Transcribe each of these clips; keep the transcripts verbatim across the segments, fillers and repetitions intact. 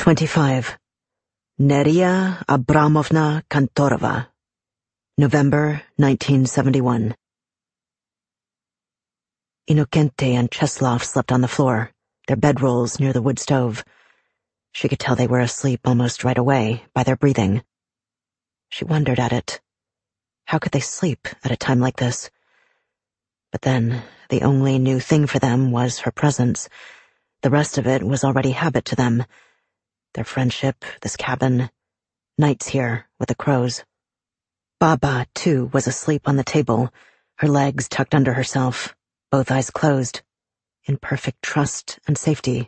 twenty-five. Neria Abramovna Kantorova. November nineteen seventy-one. Inokente and Cheslov slept on the floor, their bedrolls near the wood stove. She could tell they were asleep almost right away by their breathing. She wondered at it. How could they sleep at a time like this? But then, the only new thing for them was her presence. The rest of it was already habit to them. Their friendship, this cabin, nights here with the crows. Baba, too, was asleep on the table, her legs tucked under herself, both eyes closed, in perfect trust and safety.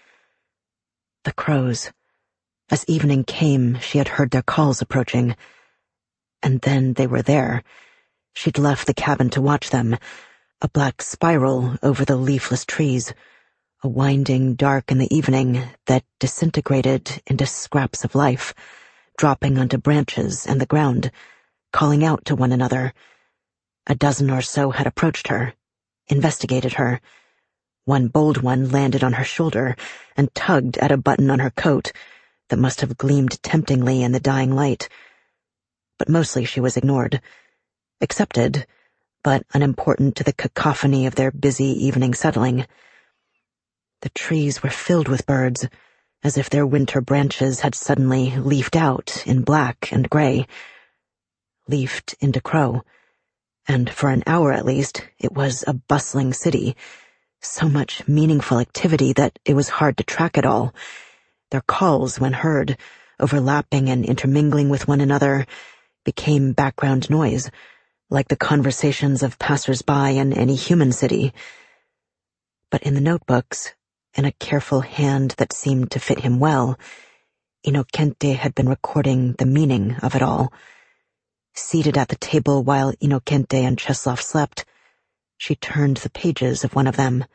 The crows. As evening came, she had heard their calls approaching. And then they were there. She'd left the cabin to watch them, a black spiral over the leafless trees, a winding dark in the evening that disintegrated into scraps of life, dropping onto branches and the ground, calling out to one another. A dozen or so had approached her, investigated her. One bold one landed on her shoulder and tugged at a button on her coat that must have gleamed temptingly in the dying light. But mostly she was ignored, accepted, but unimportant to the cacophony of their busy evening settling. The trees were filled with birds, as if their winter branches had suddenly leafed out in black and gray, leafed into crow, and for an hour at least it was a bustling city, so much meaningful activity that it was hard to track it all. Their calls, when heard, overlapping and intermingling with one another, became background noise, like the conversations of passers-by in any human city. But in the notebooks, in a careful hand that seemed to fit him well, Inokente had been recording the meaning of it all. Seated at the table while Inokente and Cheslov slept, she turned the pages of one of them.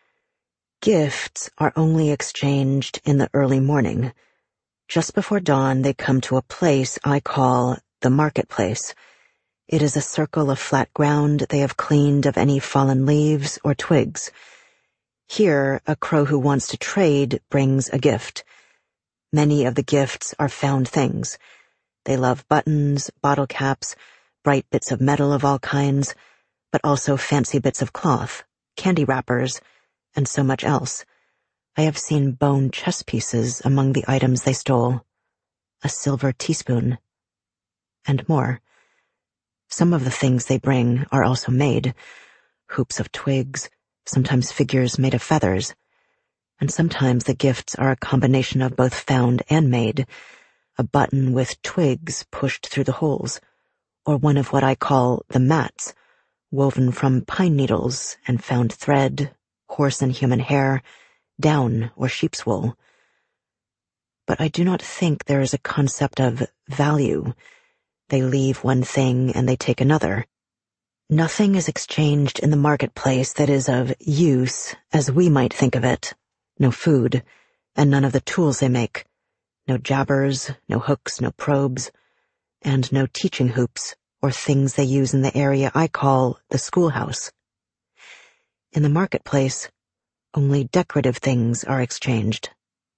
Gifts are only exchanged in the early morning. Just before dawn, they come to a place I call the marketplace. It is a circle of flat ground they have cleaned of any fallen leaves or twigs. Here, a crow who wants to trade brings a gift. Many of the gifts are found things. They love buttons, bottle caps, bright bits of metal of all kinds, but also fancy bits of cloth, candy wrappers, and so much else. I have seen bone chess pieces among the items they stole, a silver teaspoon, and more. Some of the things they bring are also made, hoops of twigs, sometimes figures made of feathers, and sometimes the gifts are a combination of both found and made, a button with twigs pushed through the holes, or one of what I call the mats, woven from pine needles and found thread, horse and human hair, down or sheep's wool. But I do not think there is a concept of value. They leave one thing and they take another. Nothing is exchanged in the marketplace that is of use as we might think of it. No food, and none of the tools they make. No jabbers, no hooks, no probes, and no teaching hoops or things they use in the area I call the schoolhouse. In the marketplace, only decorative things are exchanged.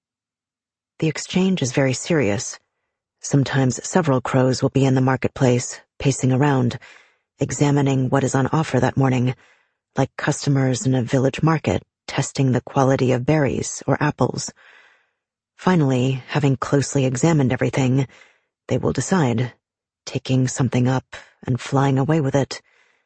The exchange is very serious. Sometimes several crows will be in the marketplace, pacing around, examining what is on offer that morning, like customers in a village market testing the quality of berries or apples. Finally, having closely examined everything, they will decide, taking something up and flying away with it.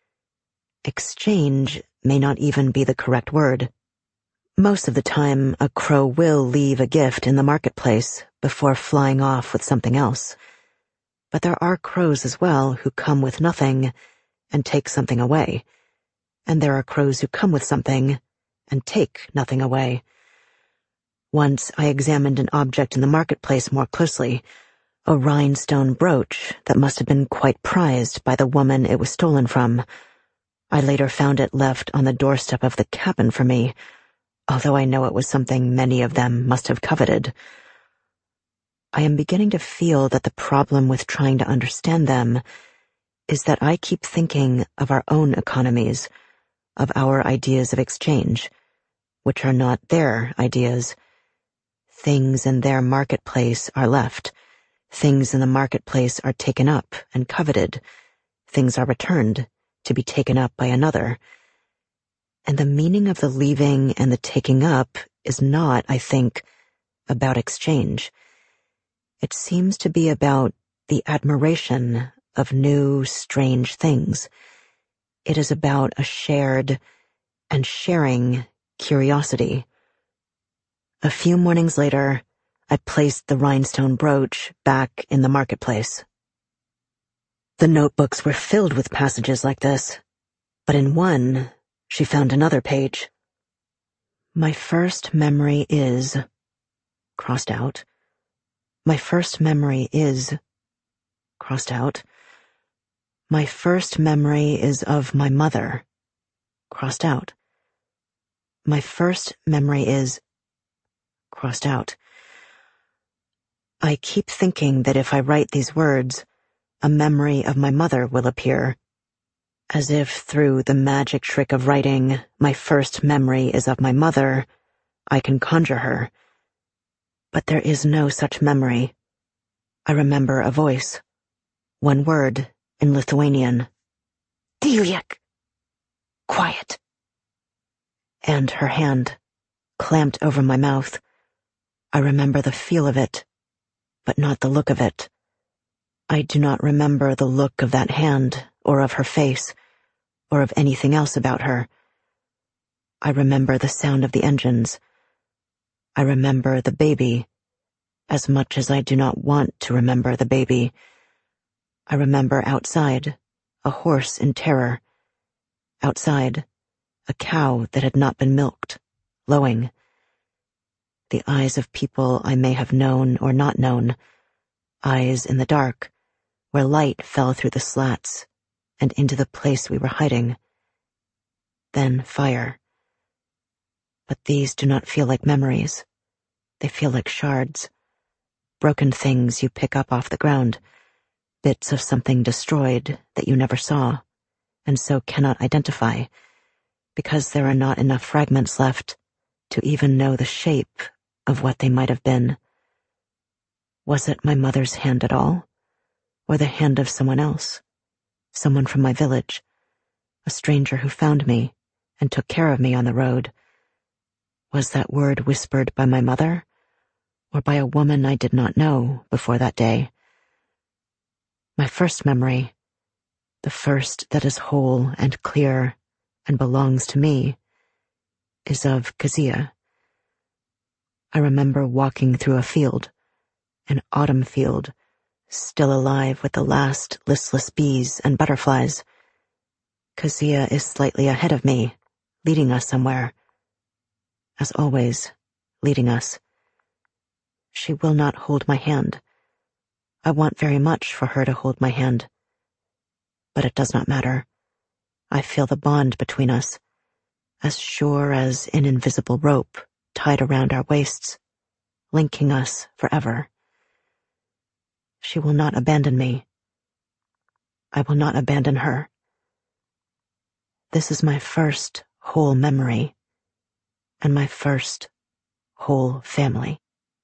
Exchange may not even be the correct word. Most of the time, a crow will leave a gift in the marketplace before flying off with something else. But there are crows as well who come with nothing and take something away. And there are crows who come with something and take nothing away. Once I examined an object in the marketplace more closely, a rhinestone brooch that must have been quite prized by the woman it was stolen from. I later found it left on the doorstep of the cabin for me, although I know it was something many of them must have coveted. I am beginning to feel that the problem with trying to understand them is that I keep thinking of our own economies, of our ideas of exchange, which are not their ideas. Things in their marketplace are left. Things in the marketplace are taken up and coveted. Things are returned to be taken up by another. And the meaning of the leaving and the taking up is not, I think, about exchange. It seems to be about the admiration of new, strange things. It is about a shared and sharing curiosity. A few mornings later, I placed the rhinestone brooch back in the marketplace. The notebooks were filled with passages like this, but in one, she found another page. My first memory is, crossed out. My first memory is, crossed out. My first memory is of my mother, crossed out. My first memory is, crossed out. I keep thinking that if I write these words, a memory of my mother will appear, as if through the magic trick of writing, my first memory is of my mother, I can conjure her. But there is no such memory. I remember a voice, one word in Lithuanian. Tyliek. Quiet. And her hand, clamped over my mouth. I remember the feel of it, but not the look of it. I do not remember the look of that hand, or of her face, or of anything else about her. I remember the sound of the engines. I remember the baby, as much as I do not want to remember the baby. I remember outside, a horse in terror. Outside, a cow that had not been milked, lowing. The eyes of people I may have known or not known, eyes in the dark, where light fell through the slats and into the place we were hiding. Then fire. But these do not feel like memories. They feel like shards, broken things you pick up off the ground, bits of something destroyed that you never saw, and so cannot identify, because there are not enough fragments left to even know the shape of what they might have been. Was it my mother's hand at all? Or the hand of someone else? Someone from my village? A stranger who found me and took care of me on the road? Was that word whispered by my mother? Or by a woman I did not know before that day? My first memory, the first that is whole and clear and belongs to me, is of Kazia. I remember walking through a field, an autumn field, still alive with the last listless bees and butterflies. Kazia is slightly ahead of me, leading us somewhere. As always, leading us. She will not hold my hand. I want very much for her to hold my hand. But it does not matter. I feel the bond between us, as sure as an invisible rope tied around our waists, linking us forever. She will not abandon me. I will not abandon her. This is my first whole memory, and my first whole family.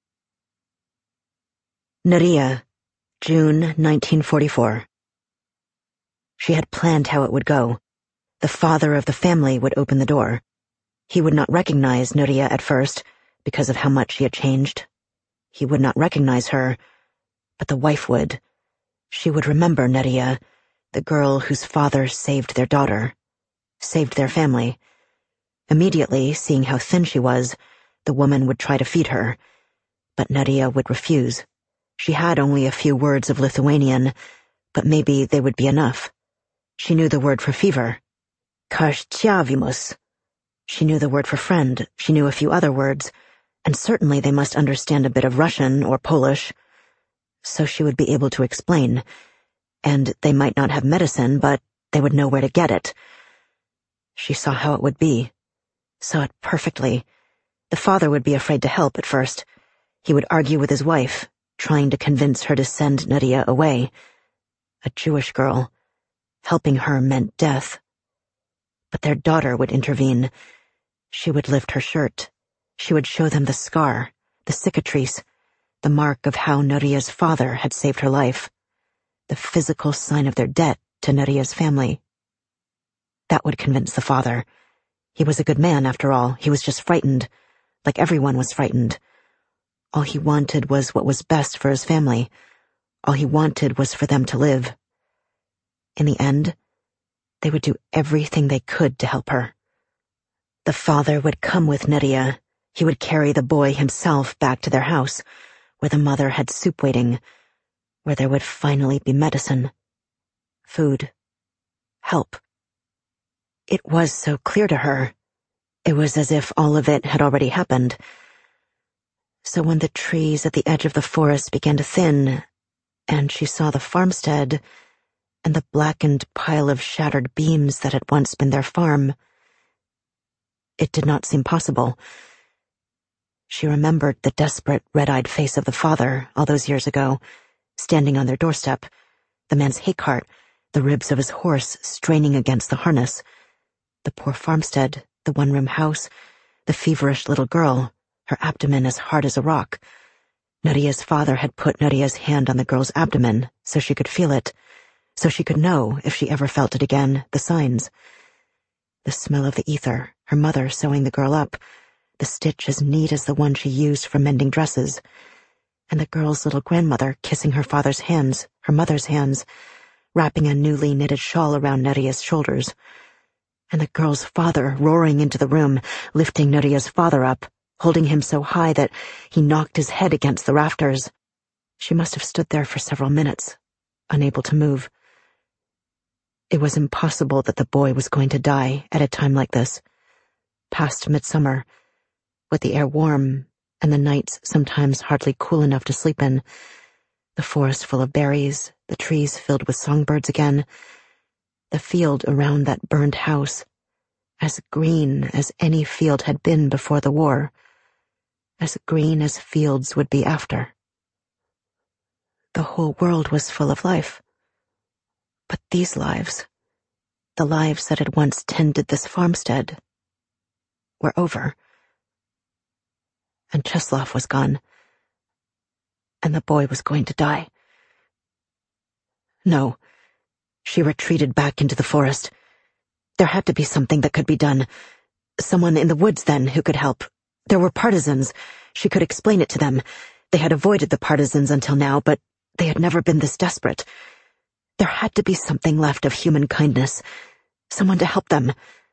Naria, June nineteen forty-four. She had planned how it would go. The father of the family would open the door. He would not recognize Nuria at first, because of how much she had changed. He would not recognize her, but the wife would. She would remember Nuria, the girl whose father saved their daughter, saved their family. Immediately, seeing how thin she was, the woman would try to feed her, but Nuria would refuse. She had only a few words of Lithuanian, but maybe they would be enough. She knew the word for fever. Karščiavimus. She knew the word for friend. She knew a few other words, and certainly they must understand a bit of Russian or Polish. So she would be able to explain. And they might not have medicine, but they would know where to get it. She saw how it would be. Saw it perfectly. The father would be afraid to help at first. He would argue with his wife, trying to convince her to send Nuria away. A Jewish girl. Helping her meant death. But their daughter would intervene. She would lift her shirt. She would show them the scar, The cicatrice, the mark of how Nuria's father had saved her life. The physical sign of their debt to Nuria's family. That would convince the father. He was a good man, after all. He was just frightened, like everyone was frightened. All he wanted was what was best for his family. All he wanted was for them to live. In the end, they would do everything they could to help her. The father would come with Nuria. He would carry the boy himself back to their house, where the mother had soup waiting, where there would finally be medicine, food, help. It was so clear to her. It was as if all of it had already happened. So when the trees at the edge of the forest began to thin, and she saw the farmstead and the blackened pile of shattered beams that had once been their farm, it did not seem possible. She remembered the desperate, red-eyed face of the father all those years ago, standing on their doorstep, the man's hay cart, the ribs of his horse straining against the harness, the poor farmstead, the one-room house, the feverish little girl, her abdomen as hard as a rock. Nuria's father had put Nuria's hand on the girl's abdomen so she could feel it, so she could know, if she ever felt it again, the signs. The smell of the ether, her mother sewing the girl up, the stitch as neat as the one she used for mending dresses, and the girl's little grandmother kissing her father's hands, her mother's hands, wrapping a newly knitted shawl around Nuria's shoulders, and the girl's father roaring into the room, lifting Nuria's father up, holding him so high that he knocked his head against the rafters. She must have stood there for several minutes, unable to move. It was impossible that the boy was going to die at a time like this, past midsummer, with the air warm and the nights sometimes hardly cool enough to sleep in, the forest full of berries, the trees filled with songbirds again, the field around that burned house, as green as any field had been before the war, as green as fields would be after. The whole world was full of life. But these lives, the lives that had once tended this farmstead, were over. And Cheslov was gone. And the boy was going to die. No. She retreated back into the forest. There had to be something that could be done. Someone in the woods, then, who could help. There were partisans. She could explain it to them. They had avoided the partisans until now, but they had never been this desperate. There had to be something left of human kindness. Someone to help them.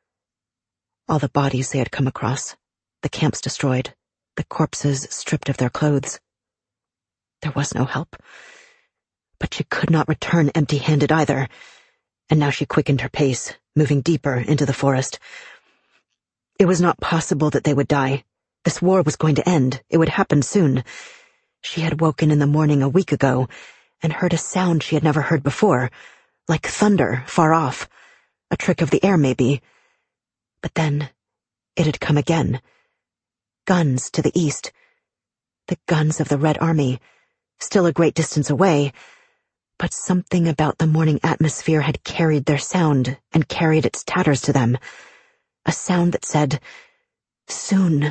All the bodies they had come across, the camps destroyed, the corpses stripped of their clothes. There was no help. But she could not return empty-handed either, and now she quickened her pace, moving deeper into the forest. It was not possible that they would die. This war was going to end. It would happen soon. She had woken in the morning a week ago, and heard a sound she had never heard before, like thunder far off, a trick of the air maybe. But then it had come again. Guns to the east. The guns of the Red Army, still a great distance away, but something about the morning atmosphere had carried their sound and carried its tatters to them. A sound that said, soon.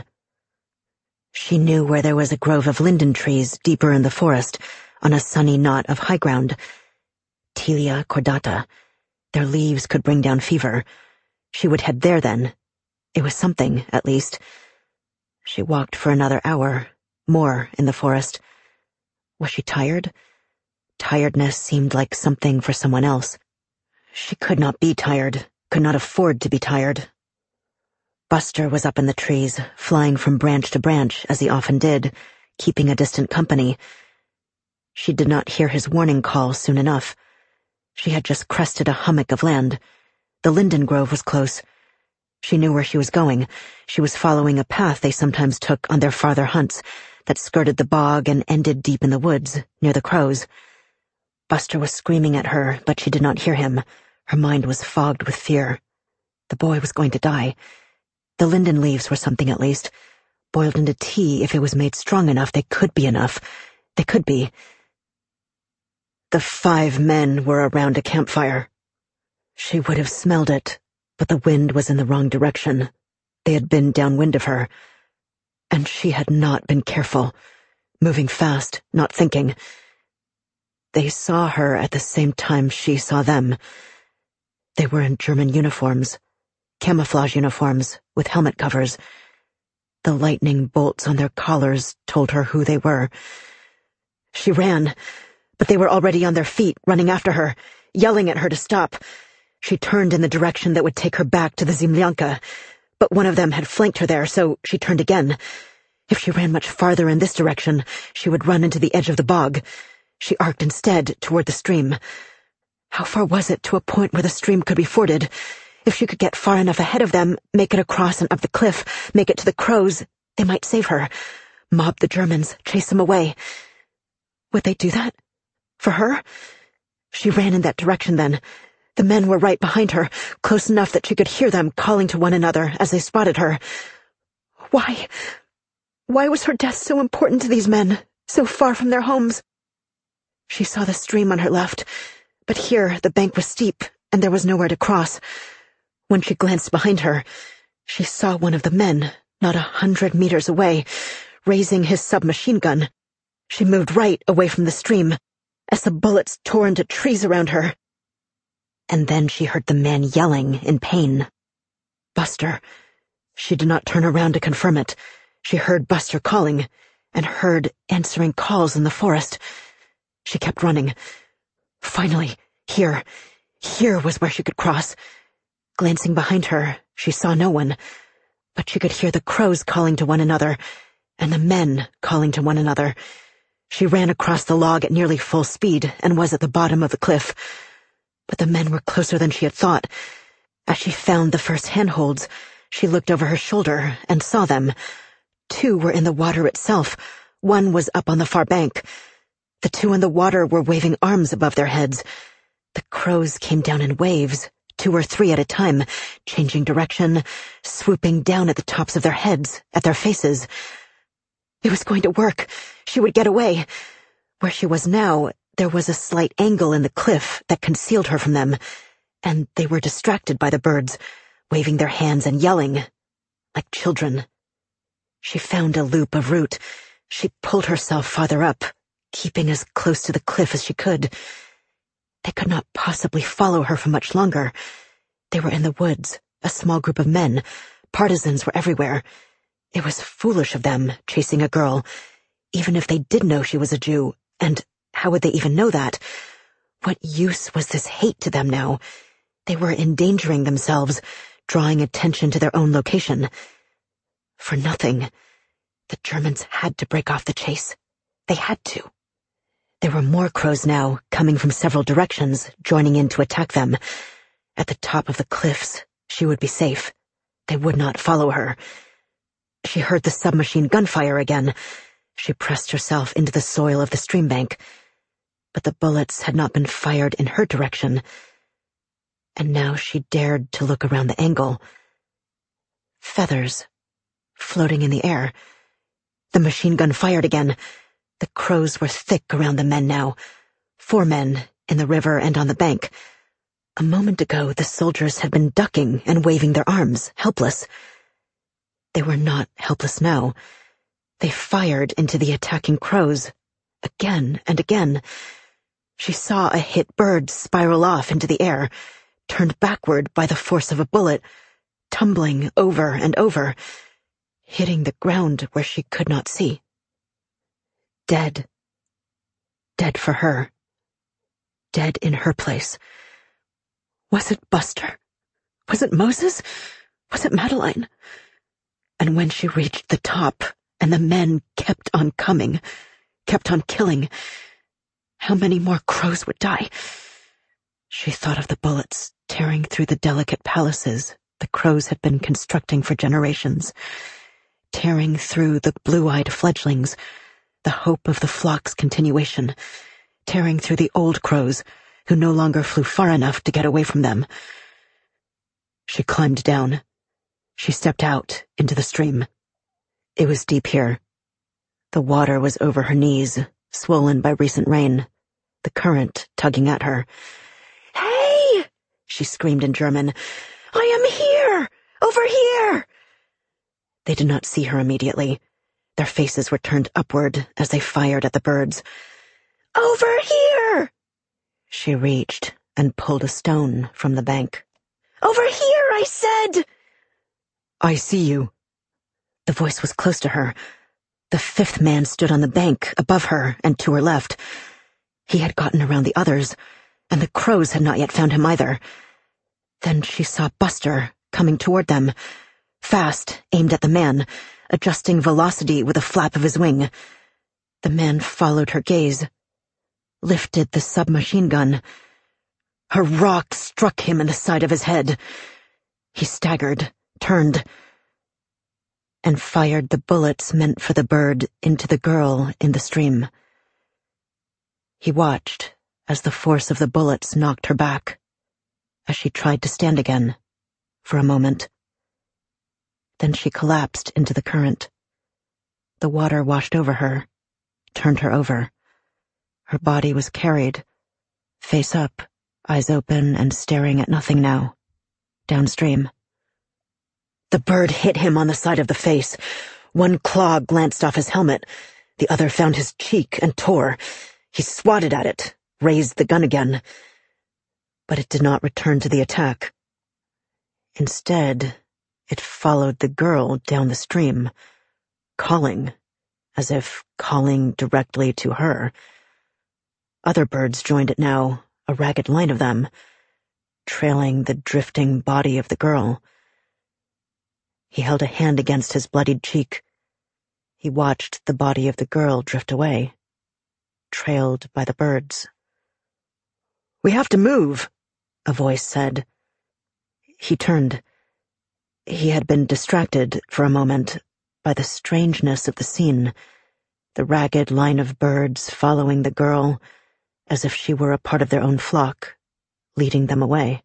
She knew where there was a grove of linden trees deeper in the forest, on a sunny knot of high ground. Tilia cordata. Their leaves could bring down fever. She would head there then. It was something, at least. She walked for another hour, more in the forest. Was she tired? Tiredness seemed like something for someone else. She could not be tired, could not afford to be tired. Buster was up in the trees, flying from branch to branch, as he often did, keeping a distant company. She did not hear his warning call soon enough. She had just crested a hummock of land. The linden grove was close. She knew where she was going. She was following a path they sometimes took on their farther hunts, that skirted the bog and ended deep in the woods, near the crows. Buster was screaming at her, but she did not hear him. Her mind was fogged with fear. The boy was going to die. The linden leaves were something at least. Boiled into tea, if it was made strong enough, they could be enough. They could be. The five men were around a campfire. She would have smelled it, but the wind was in the wrong direction. They had been downwind of her. And she had not been careful, moving fast, not thinking. They saw her at the same time she saw them. They were in German uniforms, camouflage uniforms with helmet covers. The lightning bolts on their collars told her who they were. She ran, but they were already on their feet, running after her, yelling at her to stop. She turned in the direction that would take her back to the Zemlyanka, but one of them had flanked her there, so she turned again. If she ran much farther in this direction, she would run into the edge of the bog. She arced instead toward the stream. How far was it to a point where the stream could be forded? If she could get far enough ahead of them, make it across and up the cliff, make it to the crows, they might save her. Mob the Germans, chase them away. Would they do that? For her? She ran in that direction then. The men were right behind her, close enough that she could hear them calling to one another as they spotted her. Why? Why was her death so important to these men, so far from their homes? She saw the stream on her left, but here the bank was steep, and there was nowhere to cross. When she glanced behind her, she saw one of the men, not a hundred meters away, raising his submachine gun. She moved right away from the stream, as the bullets tore into trees around her. And then she heard the man yelling in pain. Buster. She did not turn around to confirm it. She heard Buster calling, and heard answering calls in the forest. She kept running. Finally, here, here was where she could cross. Glancing behind her, she saw no one, but she could hear the crows calling to one another, and the men calling to one another. She ran across the log at nearly full speed and was at the bottom of the cliff. But the men were closer than she had thought. As she found the first handholds, she looked over her shoulder and saw them. Two were in the water itself. One was up on the far bank. The two in the water were waving arms above their heads. The crows came down in waves, two or three at a time, changing direction, swooping down at the tops of their heads, at their faces. It was going to work. She would get away. Where she was now, there was a slight angle in the cliff that concealed her from them, and they were distracted by the birds, waving their hands and yelling, like children. She found a loop of root. She pulled herself farther up, keeping as close to the cliff as she could. They could not possibly follow her for much longer. They were in the woods, a small group of men. Partisans were everywhere. It was foolish of them, chasing a girl, even if they did know she was a Jew, and how would they even know that? What use was this hate to them now? They were endangering themselves, drawing attention to their own location. For nothing. The Germans had to break off the chase. They had to. There were more crows now, coming from several directions, joining in to attack them. At the top of the cliffs, she would be safe. They would not follow her. She heard the submachine gunfire again. She pressed herself into the soil of the stream bank. But the bullets had not been fired in her direction. And now she dared to look around the angle. Feathers, floating in the air. The machine gun fired again. The crows were thick around the men now. Four men, in the river and on the bank. A moment ago, the soldiers had been ducking and waving their arms, helpless. They were not helpless now. They fired into the attacking crows, again and again. She saw a hit bird spiral off into the air, turned backward by the force of a bullet, tumbling over and over, hitting the ground where she could not see. Dead. Dead for her. Dead in her place. Was it Buster? Was it Moses? Was it Madeline? And when she reached the top, and the men kept on coming, kept on killing, how many more crows would die? She thought of the bullets tearing through the delicate palaces the crows had been constructing for generations, tearing through the blue-eyed fledglings, the hope of the flock's continuation, tearing through the old crows who no longer flew far enough to get away from them. She climbed down. She stepped out into the stream. It was deep here. The water was over her knees, swollen by recent rain, the current tugging at her. "Hey!" she screamed in German. "I am here! Over here!" They did not see her immediately. Their faces were turned upward as they fired at the birds. "Over here!" She reached and pulled a stone from the bank. "Over here, I said!" "I see you." The voice was close to her. The fifth man stood on the bank above her and to her left. He had gotten around the others, and the crows had not yet found him either. Then she saw Buster coming toward them, fast, aimed at the man, adjusting velocity with a flap of his wing. The man followed her gaze, lifted the submachine gun. Her rock struck him in the side of his head. He staggered, turned, and fired the bullets meant for the bird into the girl in the stream. He watched as the force of the bullets knocked her back, as she tried to stand again, for a moment. Then she collapsed into the current. The water washed over her, turned her over. Her body was carried, face up, eyes open and staring at nothing now, downstream. The bird hit him on the side of the face. One claw glanced off his helmet. The other found his cheek and tore. He swatted at it, raised the gun again. But it did not return to the attack. Instead, it followed the girl down the stream, calling, as if calling directly to her. Other birds joined it now, a ragged line of them, trailing the drifting body of the girl. He held a hand against his bloodied cheek. He watched the body of the girl drift away, trailed by the birds. "We have to move," a voice said. He turned. He had been distracted for a moment by the strangeness of the scene, the ragged line of birds following the girl as if she were a part of their own flock, leading them away.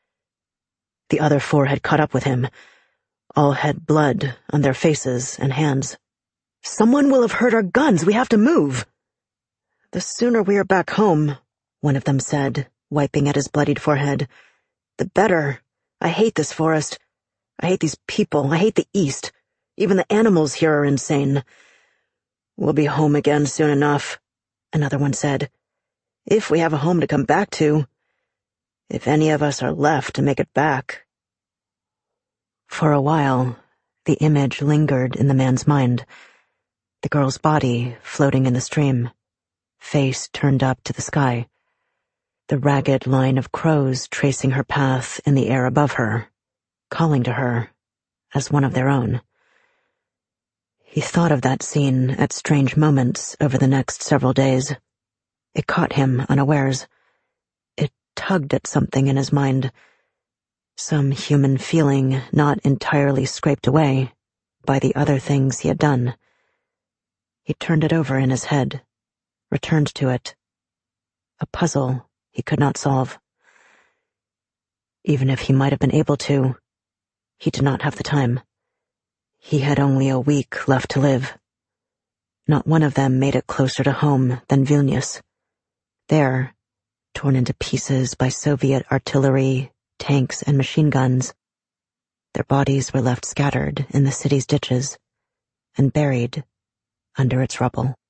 The other four had caught up with him. All had blood on their faces and hands. "Someone will have heard our guns. We have to move." "The sooner we are back home," one of them said, wiping at his bloodied forehead, "the better. I hate this forest. I hate these people. I hate the East. Even the animals here are insane." "We'll be home again soon enough," another one said. "If we have a home to come back to. If any of us are left to make it back." For a while, the image lingered in the man's mind. The girl's body floating in the stream, face turned up to the sky. The ragged line of crows tracing her path in the air above her, calling to her as one of their own. He thought of that scene at strange moments over the next several days. It caught him unawares. It tugged at something in his mind, some human feeling not entirely scraped away by the other things he had done. He turned it over in his head, returned to it, a puzzle he could not solve. Even if he might have been able to, he did not have the time. He had only a week left to live. Not one of them made it closer to home than Vilnius. There, torn into pieces by Soviet artillery, tanks, and machine guns, their bodies were left scattered in the city's ditches and buried under its rubble.